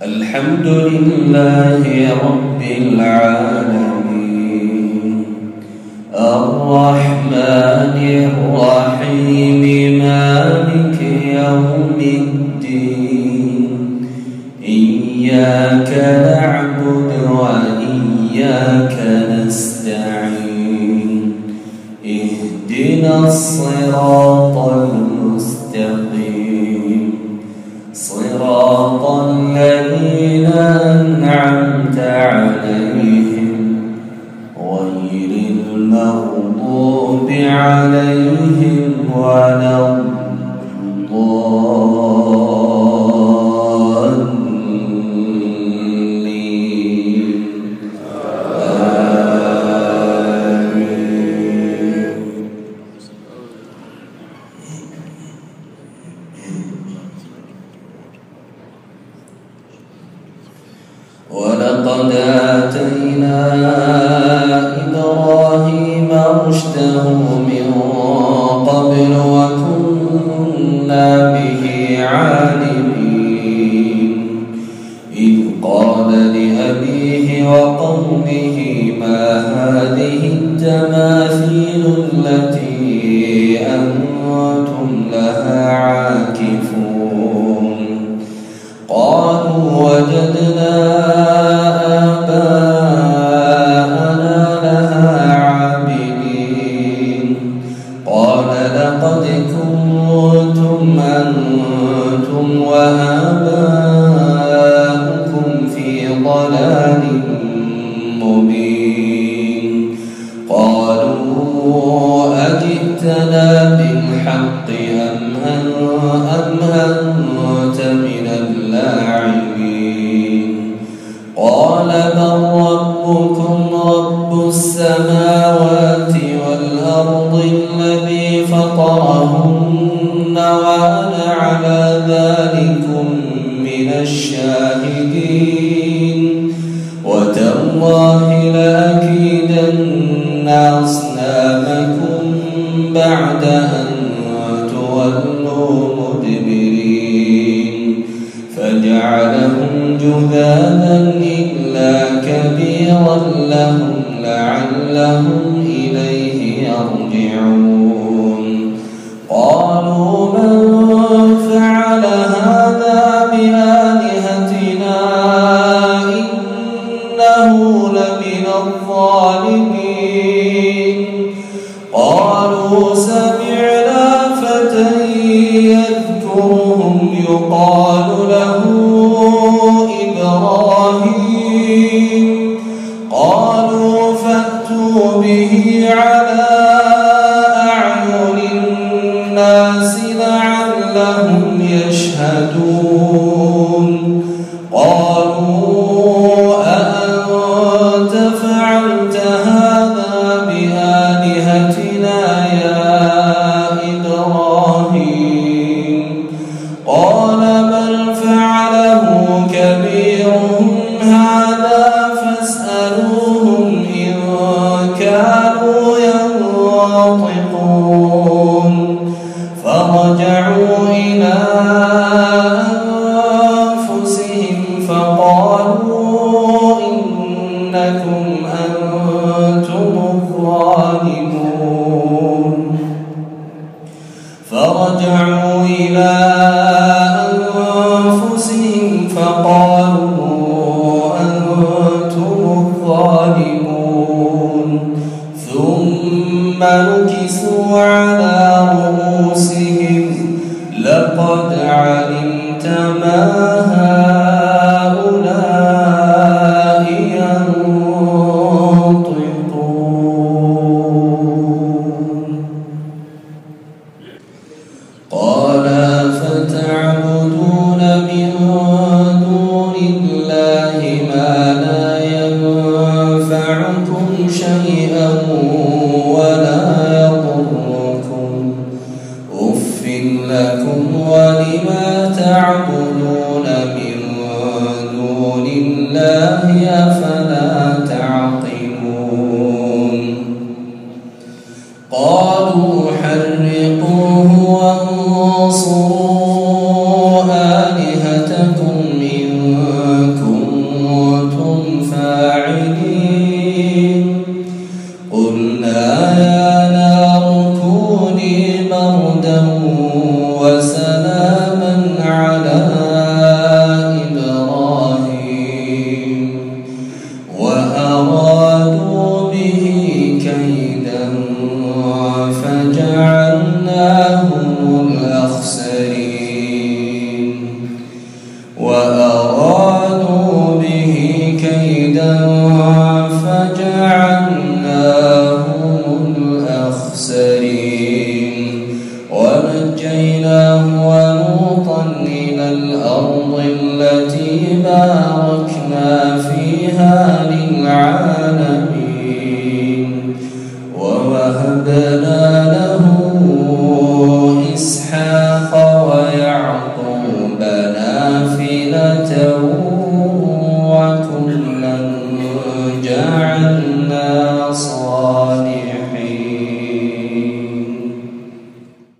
الحمد لله رب العالمين الرحمن الرحيم مالك يوم الدين إياك نعبد وإياك نستعين اهدنا الصراط المستقيم صراط الذين أنعمت عليهم غير المغضوب عليهم ولا الضالين آمين. ولقد آتينا إبراهيم رشده من قبل وكنا به عالمين إذ قال لأبيه وقومه ما هذه التماثيل التي أنتم لها عاكفون قالوا وجدنا آباءنا لها عابدين قال لقد كنتم أنتم وآباؤكم في ضلال مبين قالوا أجئتنا بالحق أم أنت من اللاعبين قال بل ربكم رب السماوات والأرض الذي فطرهن وأنا على ذلكم من الشاهدين وتالله لأكيدن أصنامكم بعد أن تولوا مدبرين فجعلهم جذاذا إلا كبيرا لهم لعلهم إليه يرجعون قالوا من فعل هذا بآلهتنا إنه لمن الظالمين قالوا سمعنا فتى يذكرهم يقال له إبراهيم قالوا فأتوا به على أعين الناس لعلهم وأرادوا به كيدا فجعلناهم الأخسرين ونجيناه ولوطا إلى الأرض التي باركنا فيها للعالمين ووهبنا له إسحاق ويعقوب نافلة